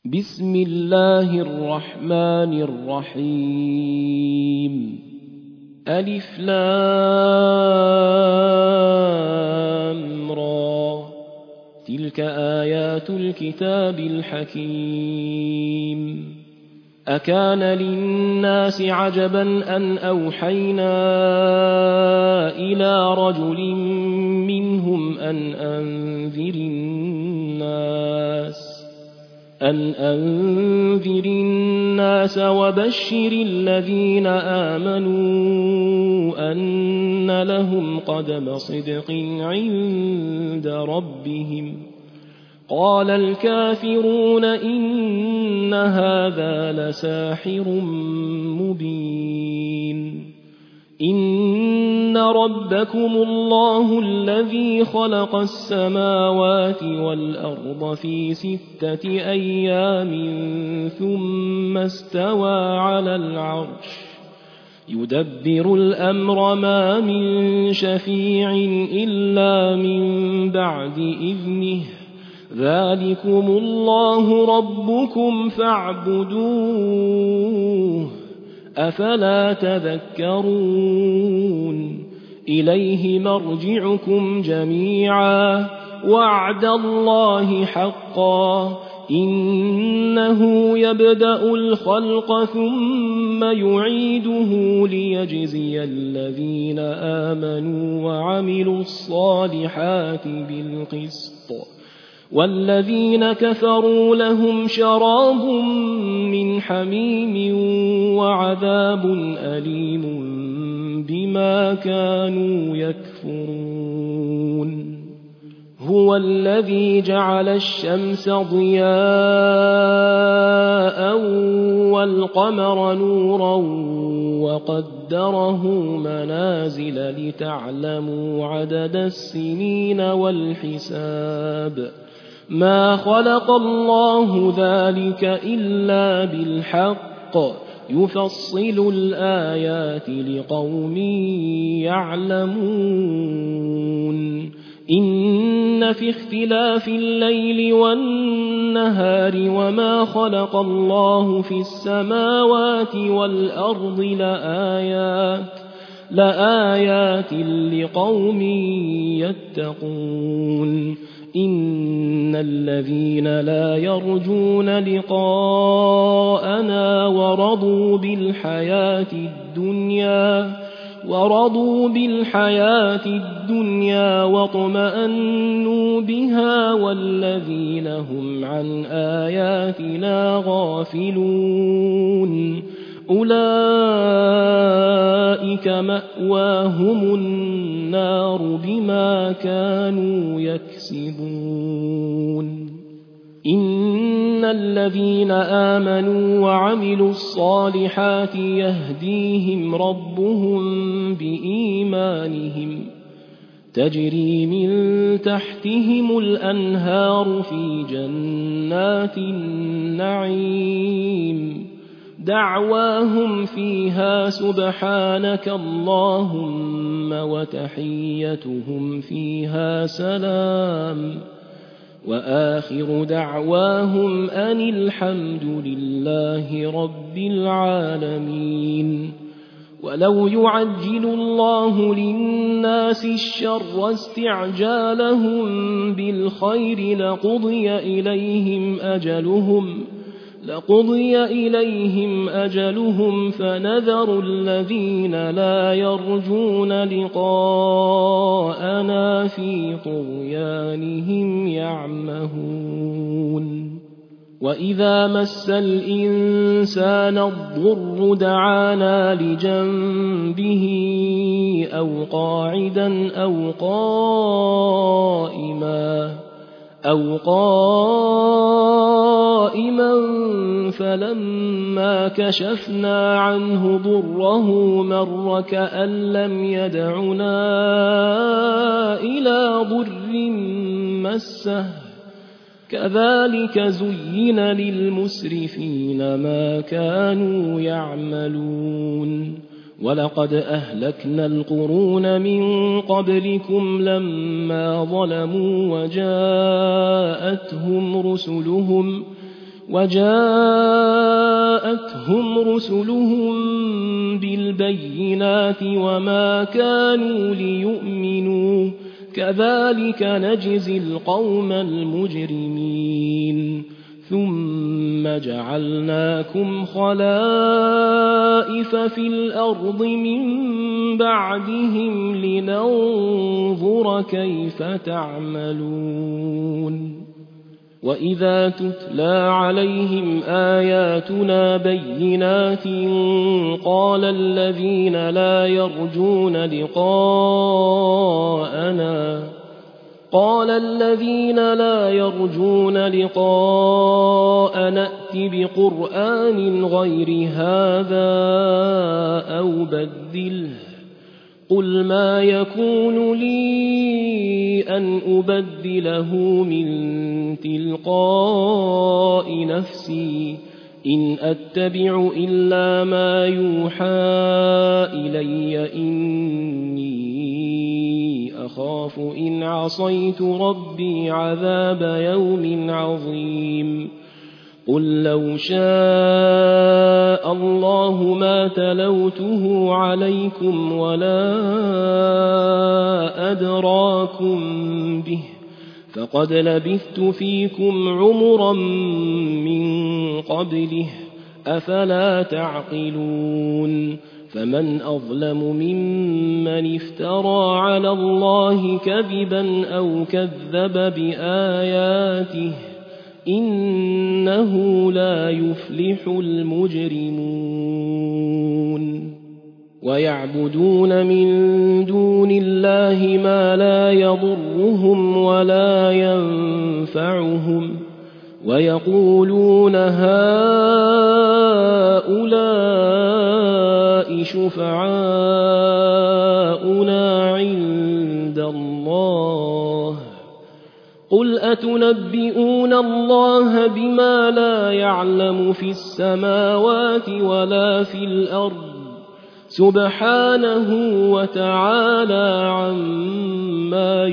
بسم الله الرحمن الرحيم ألف لام را تلك آيات الكتاب الحكيم أكان للناس عجبا أن أوحينا إلى رجل منهم أن أنذر الناس وبشر الذين آمنوا أن لهم قدم صدق عند ربهم قال الكافرون إن هذا لساحر مبين إن ربكم الله الذي خلق السماوات والأرض في 6 أيام ثم استوى على العرش يدبر الأمر ما من شفيع إلا من بعد إذنه ذلكم الله ربكم فاعبدوه أفلا تذكرون إليه مرجعكم جميعا وعد الله حقا إنه يبدأ الخلق ثم يعيده ليجزي الذين آمنوا وعملوا الصالحات بالقسط والذين كفروا لهم شراب من حميم وعذاب أليم بما كانوا يكفرون هو الذي جعل الشمس ضياء والقمر نورا وقدره منازل لتعلموا عدد السنين والحساب ما خلق الله ذلك إلا بالحق يفصل الآيات لقوم يعلمون إن في اختلاف الليل والنهار وما خلق الله في السماوات والأرض لآيات لقوم يتقون إن الذين لا يرجون لقاءنا ورضوا بالحياة الدنيا واطمأنوا بها والذين هم عن آياتنا غافلون أولئك مأواهم النار بما كانوا يكسبون إن الذين آمنوا وعملوا الصالحات يهديهم ربهم بإيمانهم تجري من تحتهم الأنهار في جنات النعيم دعواهم فيها سبحانك اللهم وتحيتهم فيها سلام وآخر دعواهم أن الحمد لله رب العالمين ولو يعجل الله للناس الشر استعجالهم بالخير لقضي إليهم أجلهم فنذر الذين لا يرجون لقاءنا في طغيانهم يعمهون وإذا مس الإنسان الضر دعانا لجنبه أو قاعدا أو قائما فلما كشفنا عنه ضره مر كأن لم يدعنا إلى ضر مسه كذلك زين للمسرفين ما كانوا يعملون ولقد أهلكنا القرون من قبلكم لما ظلموا وجاءتهم رسلهم بالبينات وما كانوا ليؤمنوا كذلك نجزي القوم المجرمين ثم جعلناكم خلائف في الأرض من بعدهم لننظر كيف تعملون وإذا تتلى عليهم آياتنا بينات قال الذين لا يرجون لقاءنا ائت بقرآن غير هذا أو بدله قل ما يكون لي أن أبدله من تلقاء نفسي إن أتبع إلا ما يوحى إلي إني أخاف إن عصيت ربي عذاب يوم عظيم قل لو شاء الله ما تلوته عليكم ولا أدراكم به فقد لبثت فيكم عمرا من قبله أفلا تعقلون فمن أظلم ممن افترى على الله كذبا أو كذب بآياته إنه لا يفلح المجرمون ويعبدون من دون الله ما لا يضرهم ولا ينفعهم ويقولون هؤلاء شفعاؤنا عند الله قل أتنبئون الله بما لا يعلم في السماوات ولا في الأرض سبحانه وتعالى عما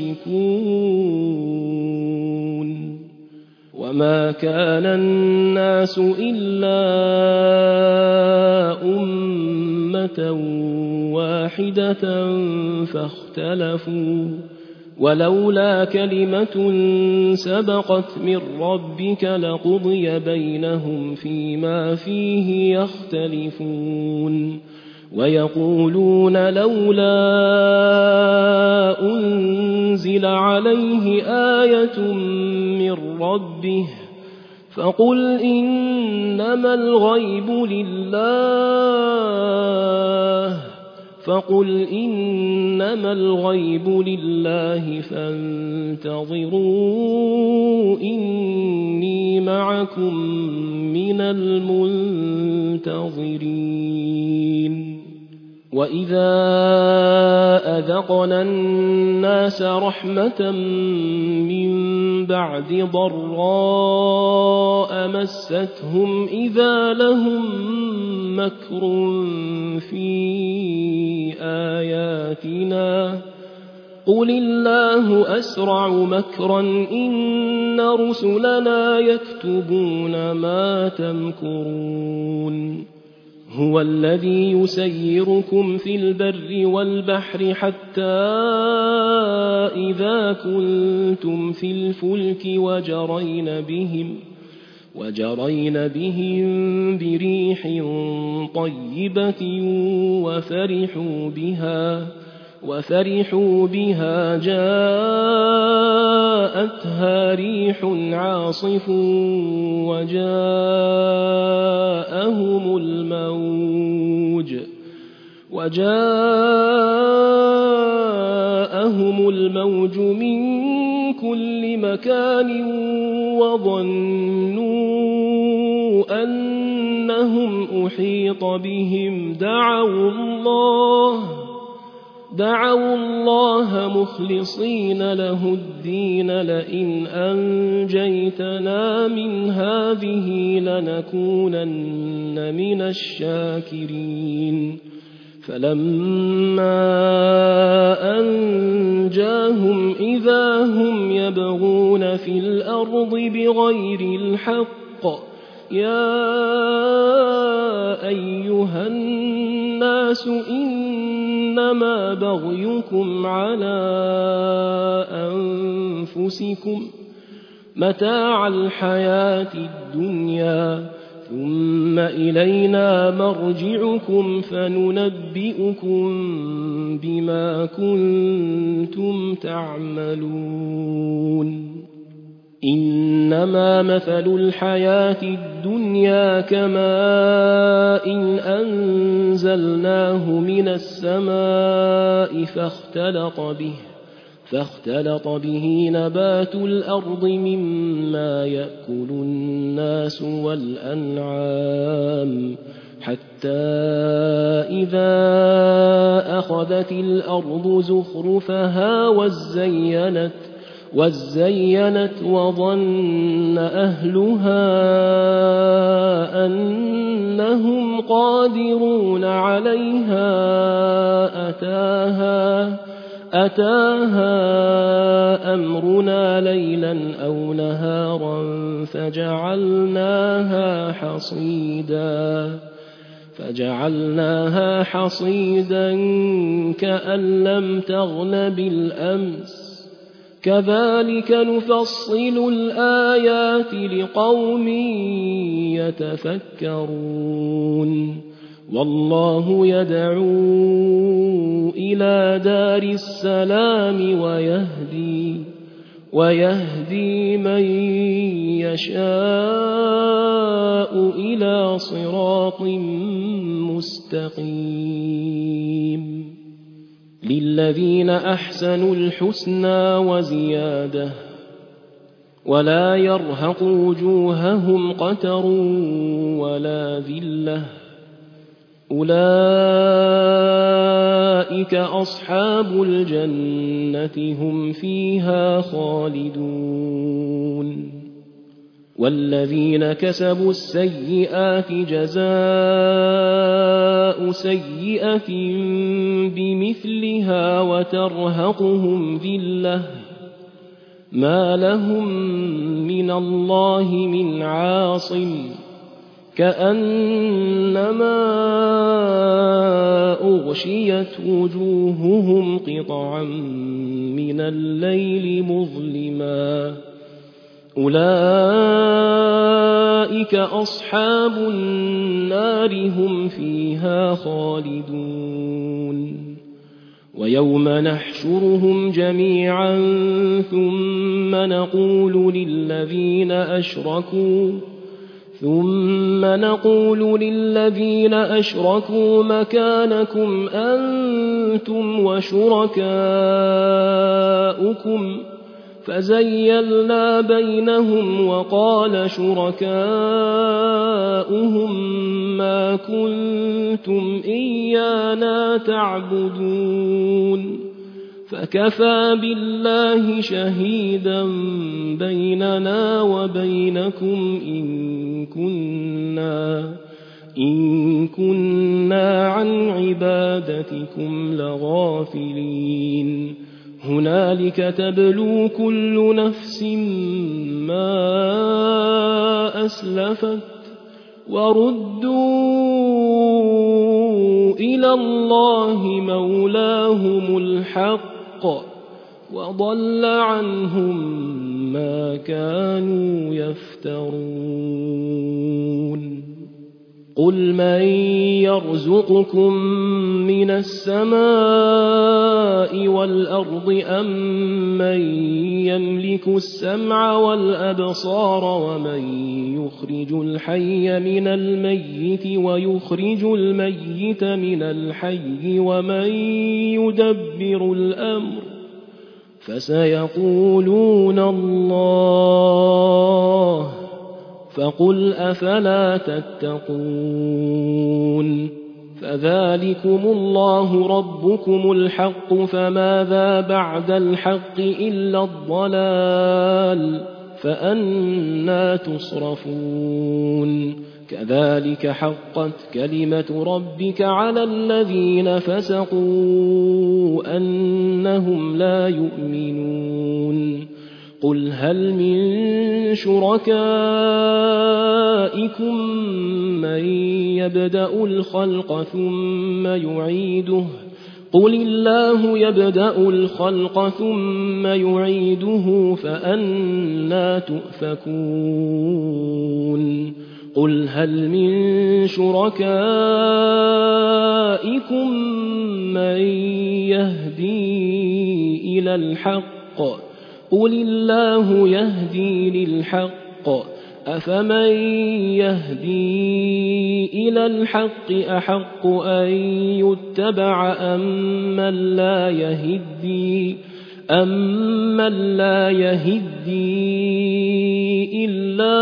يشركون وما كان الناس إلا أمة واحدة فاختلفوا ولولا كلمة سبقت من ربك لقضي بينهم فيما فيه يختلفون ويقولون لولا أنزل عليه آية من ربه فقل إنما الغيب لله فانتظروا إني معكم من المنتظرين وإذا أذقنا الناس رحمة من بعد ضراء مستهم إذا لهم مكر في آياتنا قل الله أسرع مكرا إن رسلنا يكتبون ما تمكرون هو الذي يسيركم في البر والبحر حتى إذا كنتم في الفلك وجرين بهم بريح طيبة وفرحوا بها جاءتها ريح عاصف وجاءهم الموج من كل مكان وظنوا أنهم أحيط بهم دعوا الله مخلصين له الدين لئن أنجيتنا من هذه لنكونن من الشاكرين فلما أنجاهم إذا هم يبغون في الأرض بغير الحق يا أيها الناس إنما بغيكم على أنفسكم متاع الحياة الدنيا ثم إلينا مرجعكم فننبئكم بما كنتم تعملون إنما مثل الحياة الدنيا كماء أنزلناه من السماء فاختلط به نبات الأرض مما يأكل الناس والأنعام حتى إذا أخذت الأرض زخرفها وزينت وظن أهلها أنهم قادرون عليها أتاها أمرنا ليلا أو نهارا فجعلناها حصيدا كأن لم تغن بالأمس كذلك نفصل الآيات لقوم يتفكرون والله يدعو إلى دار السلام ويهدي من يشاء إلى صراط مستقيم للذين أحسنوا الحسنى وزيادة ولا يرهق وجوههم قتر ولا ذلة أولئك أصحاب الجنة هم فيها خالدون والذين كسبوا السيئات جزاء سيئة بمثلها وترهقهم ذلة ما لهم من الله من عاصم كأنما أغشيت وجوههم قطعا من الليل مظلما أولئك أصحاب النار هم فيها خالدون ويوم نحشرهم جميعا ثم نقول للذين أشركوا مكانكم أنتم وشركاؤكم فزيلنا بينهم وقال شركاؤهم ما كنتم إيانا تعبدون فكفى بالله شهيدا بيننا وبينكم إن كنا عن عبادتكم لغافلين هنالك تبلو كل نفس ما أسلفت وردوا إلى الله مولاهم الحق وضل عنهم ما كانوا يفترون قل من يرزقكم من السماء والأرض أم من يملك السمع والأبصار ومن يخرج الحي من الميت ويخرج الميت من الحي ومن يدبر الأمر فسيقولون الله فقل أفلا تتقون فذلكم الله ربكم الحق فماذا بعد الحق إلا الضلال فأنى تصرفون كذلك حقت كلمة ربك على الذين فسقوا أنهم لا يؤمنون قل هل من شركائكم من يبدأ الخلق ثم يعيده قل الله يبدأ الخلق ثم يعيده فأنى تؤفكون قل هل من شركائكم من يهدي إلى الحق قل الله يهدي للحق أفمن يهدي إلى الحق أحق أن يتبع أمن لا يهدي إلا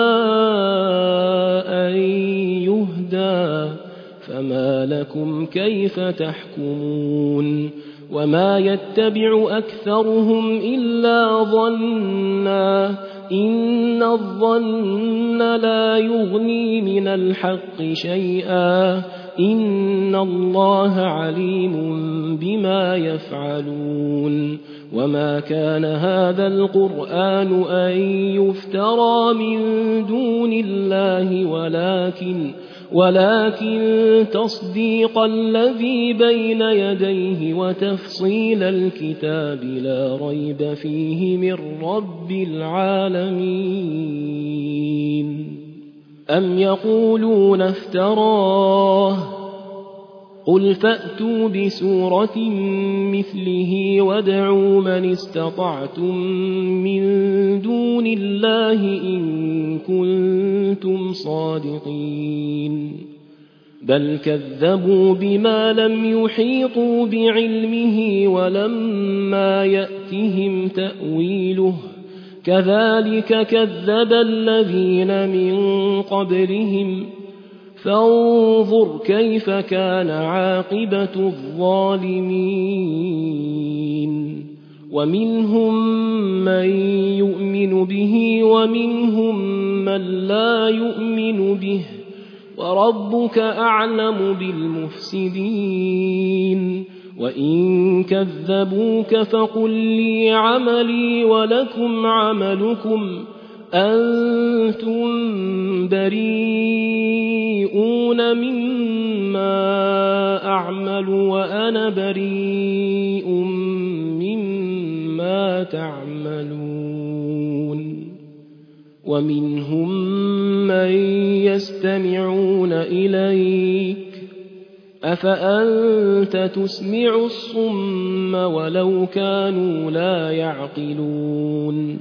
أن يهدى فما لكم كيف تحكمون وما يتبع أكثرهم إلا ظنا إن الظن لا يغني من الحق شيئا إن الله عليم بما يفعلون وما كان هذا القرآن أن يفترى من دون الله ولكن تصديق الذي بين يديه وتفصيل الكتاب لا ريب فيه من رب العالمين أم يقولون افتراه قل فأتوا بسورة مثله وادعوا من استطعتم من دون الله إن كنتم صادقين بل كذبوا بما لم يحيطوا بعلمه ولما يأتهم تأويله كذلك كذب الذين من قبلهم فانظر كيف كان عاقبة الظالمين ومنهم من يؤمن به ومنهم من لا يؤمن به وربك أعلم بالمفسدين وإن كذبوك فقل لي عملي ولكم عملكم أنتم بريئون مما أعمل وأنا بريء مما تعملون ومنهم من يستمعون إليك أفأنت تسمع الصم ولو كانوا لا يعقلون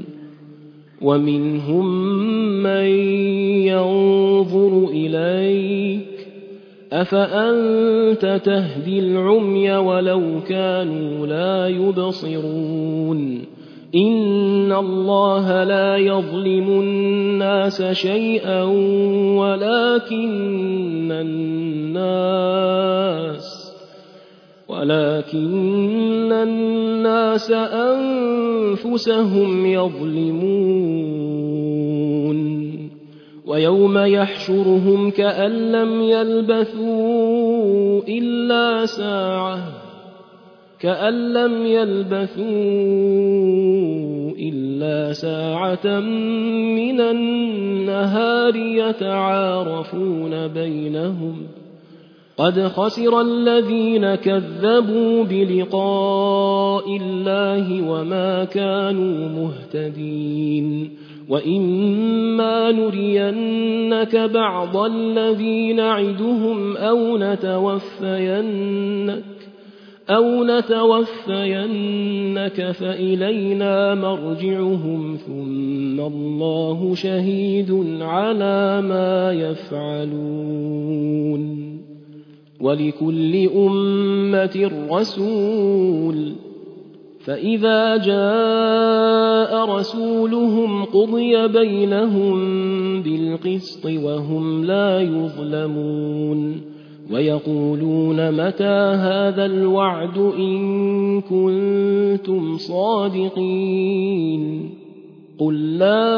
ومنهم من ينظر إليك أفأنت تهدي العمي ولو كانوا لا يبصرون إن الله لا يظلم الناس شيئا ولكن الناس أنفسهم يظلمون ويوم يحشرهم كأن لم يلبثوا إلا ساعة من النهار يتعارفون بينهم قد خسر الذين كذبوا بلقاء الله وما كانوا مهتدين وإما نرينك بعض الذي نعدهم أو نتوفينك فإلينا مرجعهم ثم الله شهيد على ما يفعلون ولكل أمة رسول فإذا جاء رسولهم قضي بينهم بالقسط وهم لا يظلمون ويقولون متى هذا الوعد إن كنتم صادقين قل لا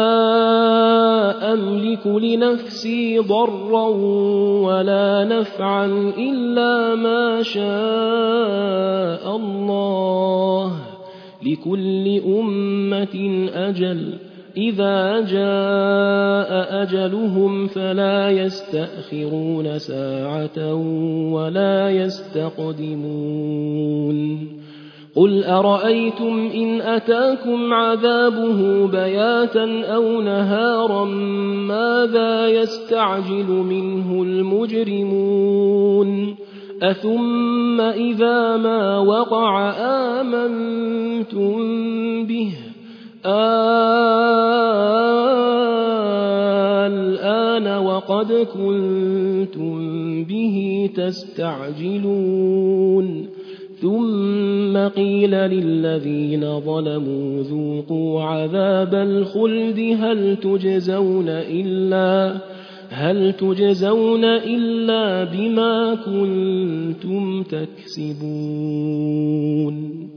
أملك لنفسي ضرا ولا نفعا إلا ما شاء الله لكل أمة أجل إذا جاء أجلهم فلا يستأخرون ساعة ولا يستقدمون قل أرأيتم إن أتاكم عذابه بياتا أو نهارا ماذا يستعجل منه المجرمون أثم إذا ما وقع آمنتم به الآن وقد كنتم به تستعجلون ثم قيل للذين ظلموا ذوقوا عذاب الخلد هل تجزون إلا بما كنتم تكسبون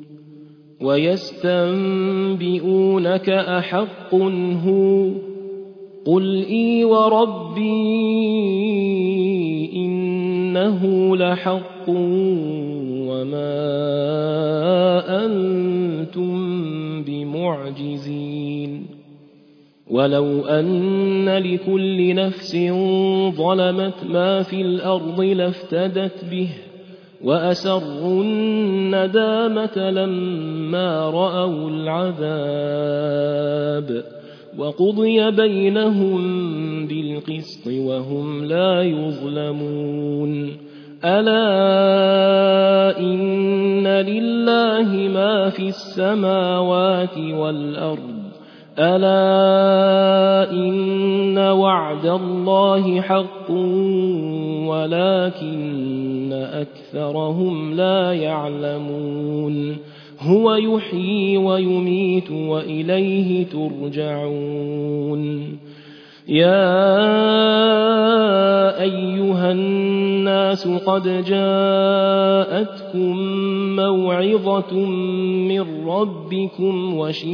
ويستنبئونك أحق هو قل إي وربي إنه لحق وما أنتم بمعجزين ولو أن لكل نفس ظلمت ما في الأرض لافتدت به وأسروا الندامة لما رأوا العذاب وقضي بينهم بالقسط وهم لا يظلمون ألا إن لله ما في السماوات والأرض ألا إن وعد الله حق ولكن أكثرهم لا يعلمون هو يحيي ويميت وإليه ترجعون يا أيها الناس قد جاءتكم موعظة من ربكم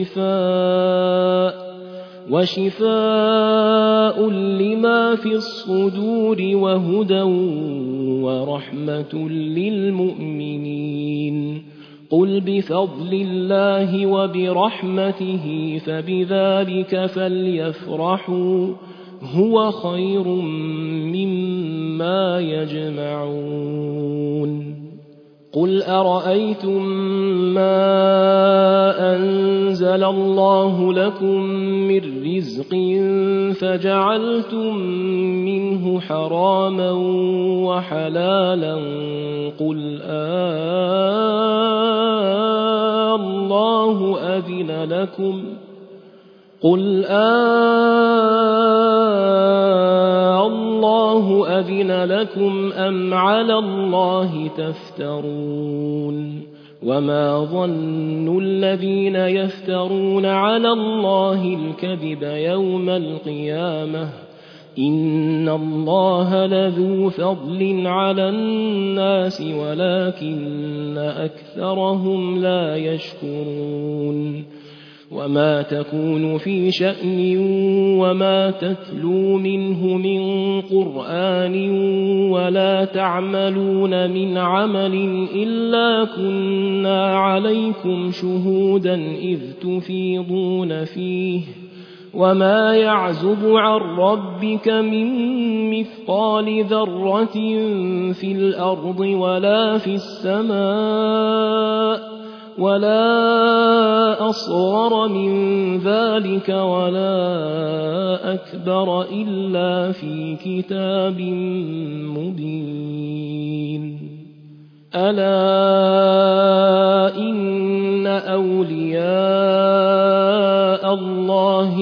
وشفاء لما في الصدور وهدى ورحمة للمؤمنين قل بفضل الله وبرحمته فبذلك فليفرحوا هو خير مما يجمعون قل أرأيتم ما أنزل الله لكم من رزق فجعلتم منه حراما وحلالا قل الله أذن لكم أم على الله تفترون وما ظن الذين يفترون على الله الكذب يوم القيامة إن الله لذو فضل على الناس ولكن أكثرهم لا يشكرون وما تكون في شأن وما تتلو منه من قرآن ولا تعملون من عمل إلا كنا عليكم شهودا إذ تفيضون فيه وما يعزب عن ربك من مثقال ذرة في الأرض ولا في السماء ولا أصغر من ذلك ولا أكبر إلا في كتاب مبين ألا إن أولياء الله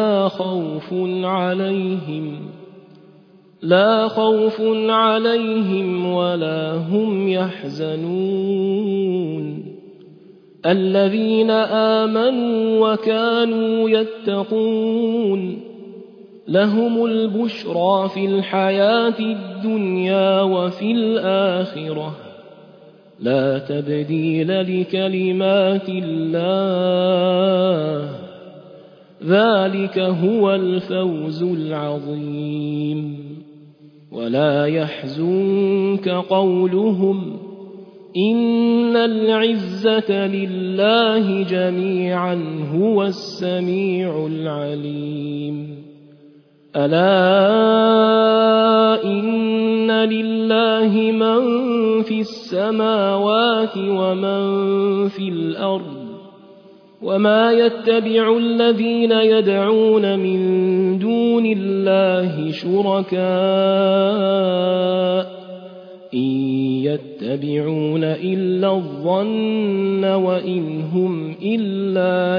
لا خوف عليهم ولا هم يحزنون الذين آمنوا وكانوا يتقون لهم البشرى في الحياة الدنيا وفي الآخرة لا تبديل لكلمات الله ذلك هو الفوز العظيم ولا يحزنك قولهم إن العزة لله جميعا هو السميع العليم ألا إن لله من في السماوات ومن في الأرض وما يتبع الذين يدعون من دون الله شركاء إن يتبعون إلا الظن وإن هم إلا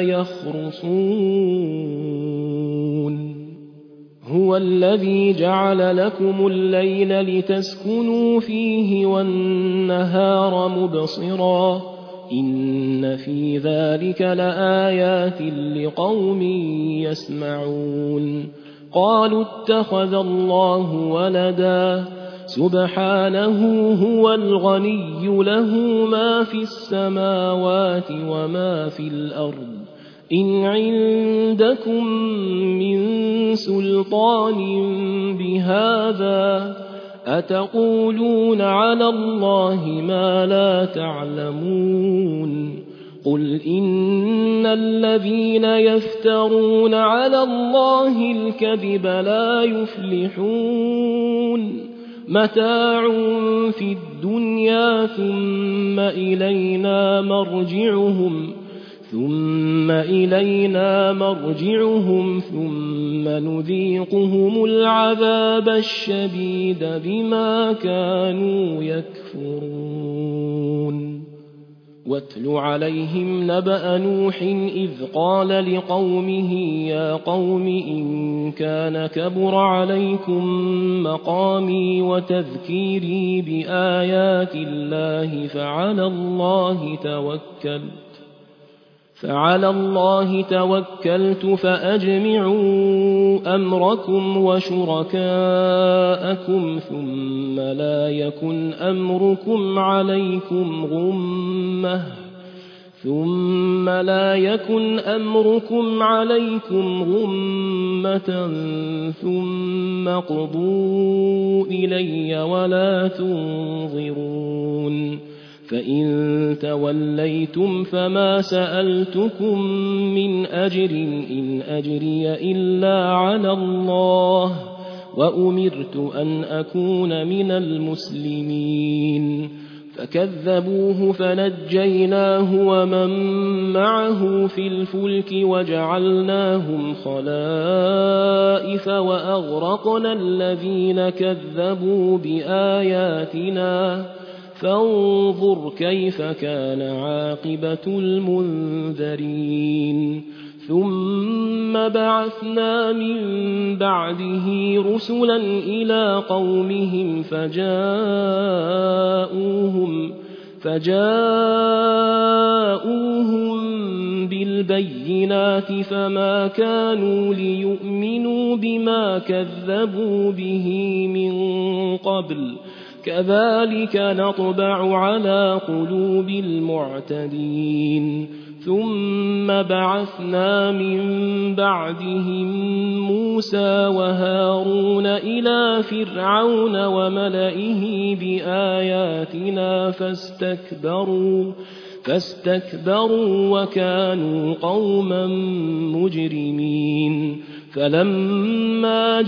يخرصون هو الذي جعل لكم الليل لتسكنوا فيه والنهار مبصرا إن في ذلك لآيات لقوم يسمعون قالوا اتخذ الله ولدا سبحانه هو الغني له ما في السماوات وما في الأرض إن عندكم من سلطان بهذا أتقولون على الله ما لا تعلمون قل إن الذين يفترون على الله الكذب لا يفلحون متاع في الدنيا ثم إلينا مرجعهم ثم نذيقهم العذاب الشديد بما كانوا يكفرون واتل عليهم نبأ نوح إذ قال لقومه يا قوم إن كان كبر عليكم مقامي وتذكيري بآيات الله فعلى الله توكلت فأجمعوا أمركم وشركاءكم ثم لا يكن أمركم عليكم غمة ثم قضوا إلي ولا تنظرون فإن توليتم فما سألتكم من أجر إن أجري إلا على الله وأمرت أن أكون من المسلمين فكذبوه فنجيناه ومن معه في الفلك وجعلناهم خلائف وأغرقنا الذين كذبوا بآياتنا فانظر كيف كان عاقبة المنذرين ثم بعثنا من بعده رسلا إلى قومهم فجاءوهم بالبينات فما كانوا ليؤمنوا بما كذبوا به من قبل كذلك نطبع على قلوب المعتدين ثم بعثنا من بعدهم موسى وهارون إلى فرعون وملئه بآياتنا فاستكبروا وكانوا قوما مجرمين فلما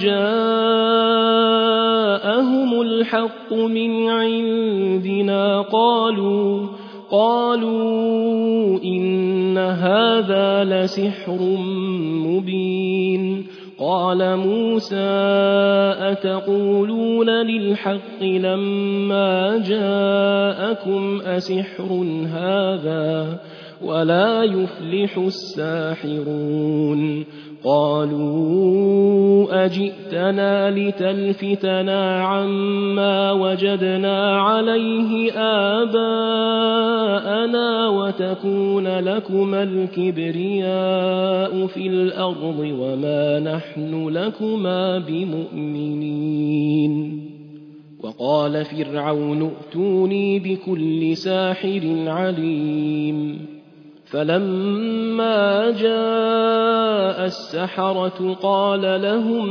جاءهم الحق من عندنا قالوا إن هذا لسحر مبين قال موسى أتقولون للحق لما جاءكم أسحر هذا ولا يفلح الساحرون قالوا أجئتنا لتلفتنا عما وجدنا عليه آباءنا وتكون لكما الكبرياء في الأرض وما نحن لكما بمؤمنين وقال فرعون ائتوني بكل ساحر عليم فلما جاء السحرة قال لهم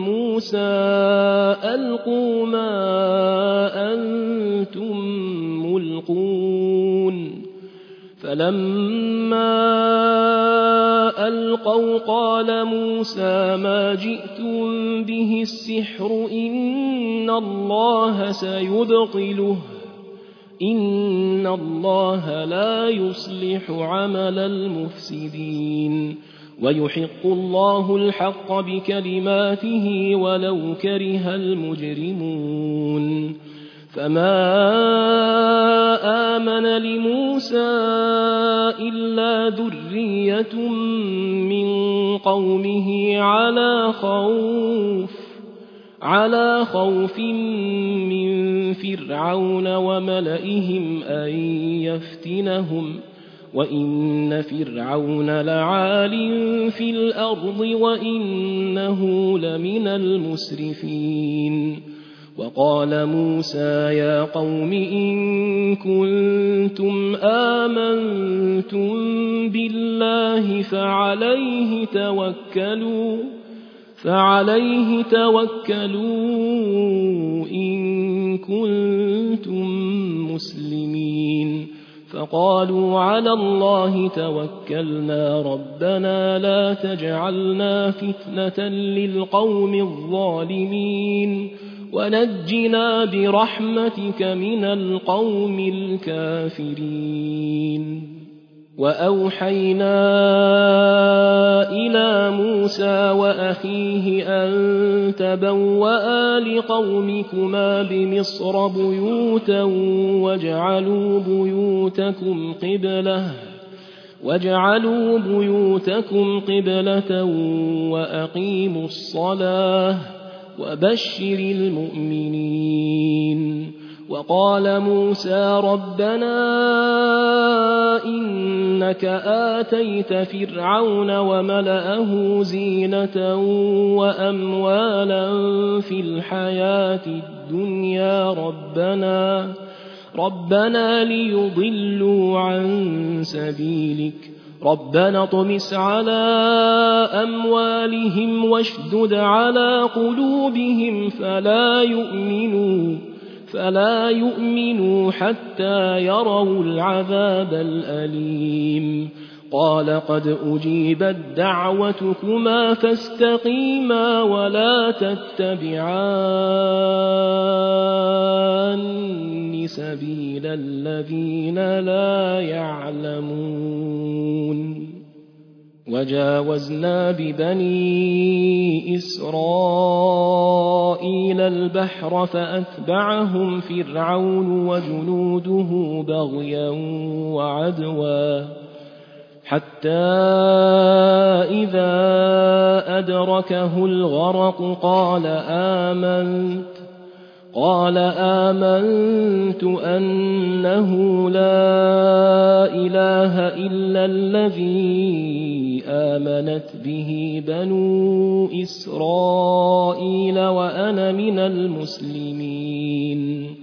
موسى ألقوا ما أنتم يلقون فلما ألقوا قال موسى ما جئتم به السحر إن الله سيبطله إن الله لا يصلح عمل المفسدين ويحق الله الحق بكلماته ولو كره المجرمون فما آمن لموسى إلا ذرية من قومه على خوف من فرعون وملئهم أن يفتنهم وإن فرعون لعال في الأرض وإنه لمن المسرفين وقال موسى يا قوم إن كنتم آمنتم بالله فعليه توكلوا إن كنتم مسلمين فقالوا على الله توكلنا ربنا لا تجعلنا فتنة للقوم الظالمين ونجنا برحمتك من القوم الكافرين وأوحينا إلى موسى وأخيه أن تبوأ لقومكما بمصر بيوتا واجعلوا بيوتكم قبلة وأقيموا الصلاة وبشر المؤمنين وقال موسى ربنا إنك آتيت فرعون وملأه زينة وأموالا في الحياة الدنيا ربنا ليضلوا عن سبيلك ربنا اطمس على أموالهم واشدد على قلوبهم فلا يؤمنوا حتى يروا العذاب الأليم قال قد أجيبت دعوتكما فاستقيما ولا تتبعان سبيل الذين لا يعلمون وجاوزنا ببني إسرائيل البحر فأتبعهم فرعون وجنوده بغيا وعدوا حتى إذا أدركه الغرق قال آمنت أنه لا إله إلا الذي آمنت به بنو إسرائيل وأنا من المسلمين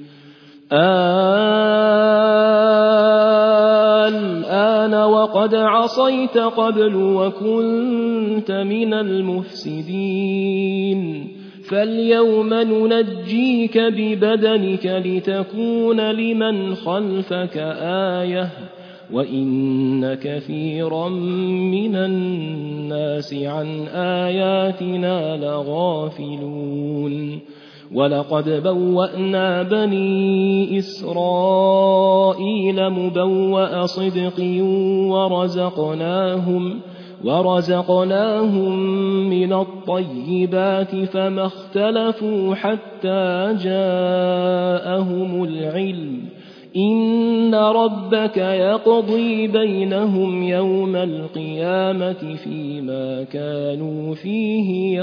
الآن وقد عصيت قبل وكنت من المفسدين فاليوم ننجيك ببدنك لتكون لمن خلفك آية وإن كثيرا من الناس عن آياتنا لغافلون ولقد بوأنا بني إسرائيل مبوأ صدق ورزقناهم من الطيبات فما اختلفوا حتى جاءهم العلم إن ربك يقضي بينهم يوم القيامة فيما كانوا فيه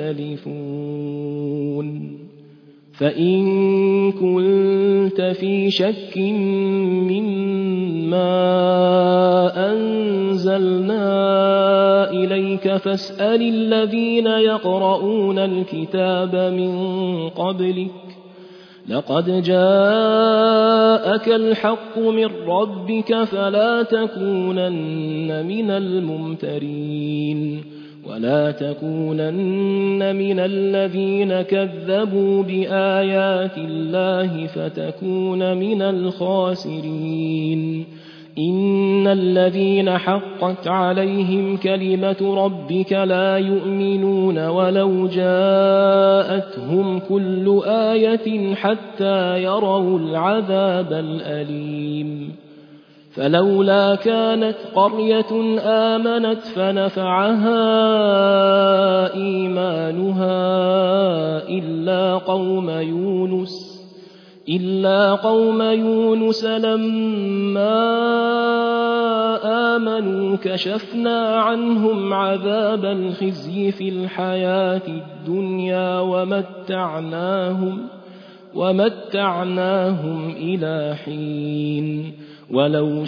يختلفون فإن كنت في شك مما أنزلنا إليك فاسأل الذين يقرؤون الكتاب من قبلك لقد جاءك الحق من ربك فلا تكونن من الممترين ولا تكونن من الذين كذبوا بآيات الله فتكون من الخاسرين إن الذين حقت عليهم كلمة ربك لا يؤمنون ولو جاءتهم كل آية حتى يروا العذاب الأليم فلولا كانت قرية آمنت فنفعها إيمانها إلا قوم يونس لما آمنوا كشفنا عنهم عذاب الخزي في الحياة الدنيا ومتعناهم إلى حين ولو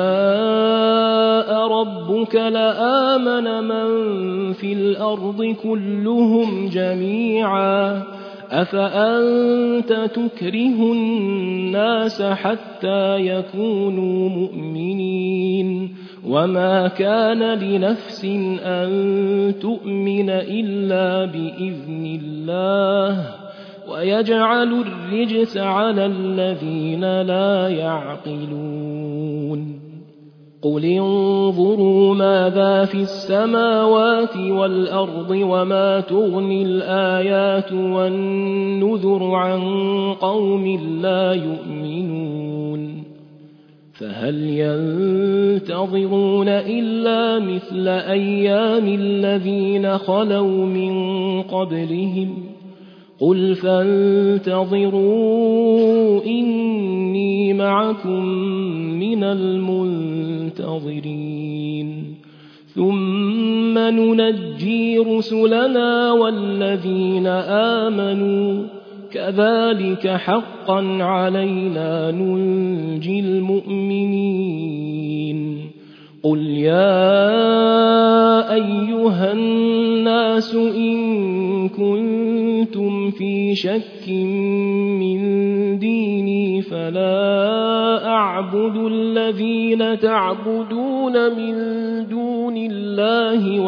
شاء ربك لآمن من في الأرض كلهم جميعا أفأنت تكره الناس حتى يكونوا مؤمنين وما كان لنفس أن تؤمن إلا بإذن الله ويجعل الرجس على الذين لا يعقلون قل انظروا ماذا في السماوات والأرض وما تغني الآيات والنذر عن قوم لا يؤمنون فهل ينتظرون إلا مثل أيام الذين خلوا من قبلهم قل فانتظروا إني معكم من المنتظرين ثم ننجي رسلنا والذين آمنوا كذلك حقا علينا ننجي المؤمنين قل يا أيها الناس إن كنتم في شك من ديني فلا أعبد الذين تعبدون من دون الله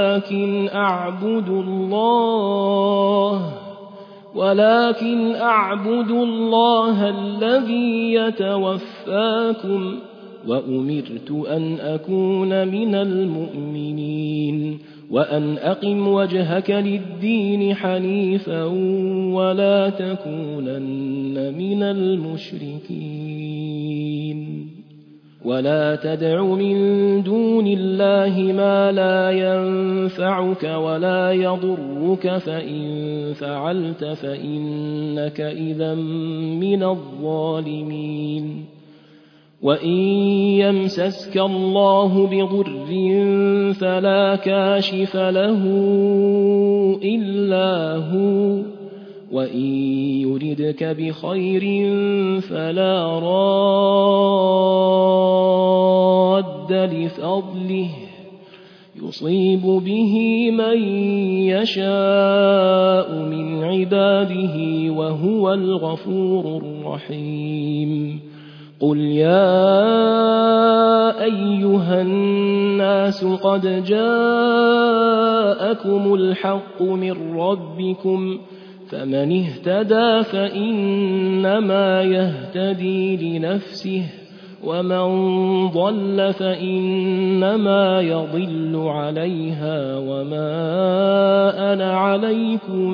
ولكن أعبد الله الذي يتوفاكم وأمرت أن أكون من المؤمنين وأن أقم وجهك للدين حنيفا ولا تكونن من المشركين ولا تدع من دون الله ما لا ينفعك ولا يضرك فإن فعلت فإنك إذا من الظالمين وإن يمسسك الله بضر فلا كاشف له إلا هو وإن يردك بخير فلا راد لفضله يصيب به من يشاء من عباده وهو الغفور الرحيم قل يا أيها الناس قد جاءكم الحق من ربكم فمن اهتدى فإنما يهتدي لنفسه ومن ضل فإنما يضل عليها وما أنا عليكم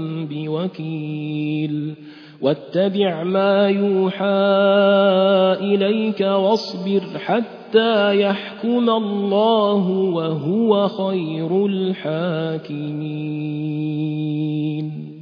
بوكيل واتبع ما يوحى إليك واصبر حتى يحكم الله وهو خير الحاكمين